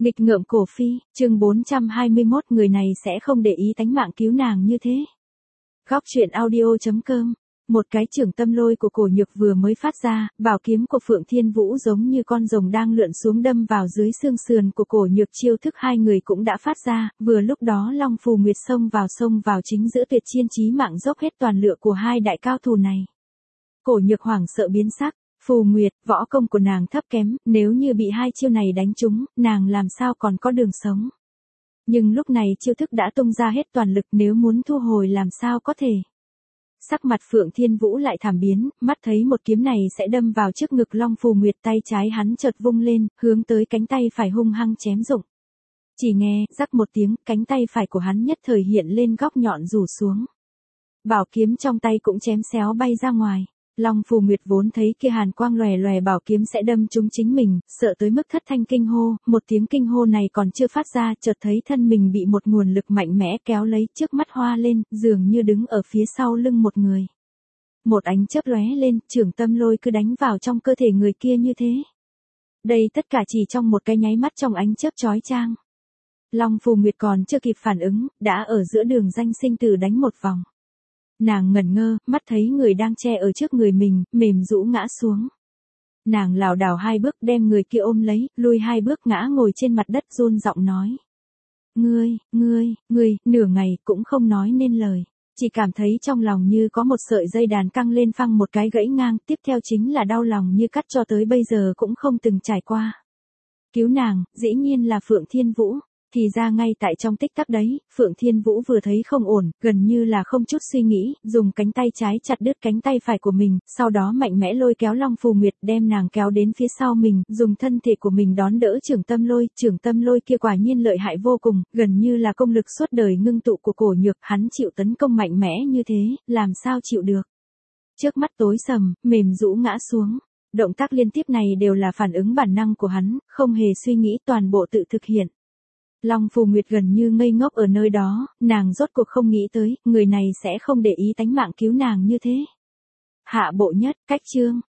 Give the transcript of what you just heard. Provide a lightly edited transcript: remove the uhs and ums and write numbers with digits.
Nghịch ngợm cổ phi, chương 421 người này sẽ không để ý tánh mạng cứu nàng như thế. Góc truyện audio.com. Một cái chưởng tâm lôi của Cổ Nhược vừa mới phát ra, bảo kiếm của Phượng Thiên Vũ giống như con rồng đang lượn xuống đâm vào dưới xương sườn của Cổ Nhược, chiêu thức hai người cũng đã phát ra, vừa lúc đó Long Phù Nguyệt xông vào chính giữa tuyệt chiên chí mạng, dốc hết toàn lửa của hai đại cao thủ này. Cổ Nhược hoảng sợ biến sắc. Phù Nguyệt, võ công của nàng thấp kém, nếu như bị hai chiêu này đánh trúng, nàng làm sao còn có đường sống. Nhưng lúc này chiêu thức đã tung ra hết toàn lực, nếu muốn thu hồi làm sao có thể. Sắc mặt Phượng Thiên Vũ lại thảm biến, mắt thấy một kiếm này sẽ đâm vào trước ngực Long Phù Nguyệt, tay trái hắn chợt vung lên, hướng tới cánh tay phải hung hăng chém rụng. Chỉ nghe, rắc một tiếng, cánh tay phải của hắn nhất thời hiện lên góc nhọn rủ xuống. Bảo kiếm trong tay cũng chém xéo bay ra ngoài. Long Phù Nguyệt vốn thấy kia hàn quang lòe lòe bảo kiếm sẽ đâm trúng chính mình, sợ tới mức thất thanh kinh hô, một tiếng kinh hô này còn chưa phát ra, chợt thấy thân mình bị một nguồn lực mạnh mẽ kéo lấy, trước mắt hoa lên, dường như đứng ở phía sau lưng một người. Một ánh chớp lóe lên, chưởng tâm lôi cứ đánh vào trong cơ thể người kia như thế. Đây tất cả chỉ trong một cái nháy mắt, trong ánh chớp chói chang. Long Phù Nguyệt còn chưa kịp phản ứng, đã ở giữa đường danh sinh tử đánh một vòng. Nàng ngẩn ngơ, mắt thấy người đang che ở trước người mình, mềm rũ ngã xuống. Nàng lảo đảo hai bước đem người kia ôm lấy, lùi hai bước ngã ngồi trên mặt đất, run giọng nói. Ngươi, nửa ngày cũng không nói nên lời. Chỉ cảm thấy trong lòng như có một sợi dây đàn căng lên phăng một cái gãy ngang, tiếp theo chính là đau lòng như cắt, cho tới bây giờ cũng không từng trải qua. Cứu nàng, dĩ nhiên là Phượng Thiên Vũ. Thì ra ngay tại trong tích tắc đấy, Phượng Thiên Vũ vừa thấy không ổn, gần như là không chút suy nghĩ, dùng cánh tay trái chặt đứt cánh tay phải của mình, sau đó mạnh mẽ lôi kéo Long Phù Nguyệt, đem nàng kéo đến phía sau mình, dùng thân thể của mình đón đỡ chưởng tâm lôi kia quả nhiên lợi hại vô cùng, gần như là công lực suốt đời ngưng tụ của Cổ Nhược, hắn chịu tấn công mạnh mẽ như thế, làm sao chịu được. Trước mắt tối sầm, mềm rũ ngã xuống. Động tác liên tiếp này đều là phản ứng bản năng của hắn, không hề suy nghĩ, toàn bộ tự thực hiện. Long Phù Nguyệt gần như ngây ngốc ở nơi đó, nàng rốt cuộc không nghĩ tới, người này sẽ không để ý tánh mạng cứu nàng như thế. Hạ bộ nhất, cách chương.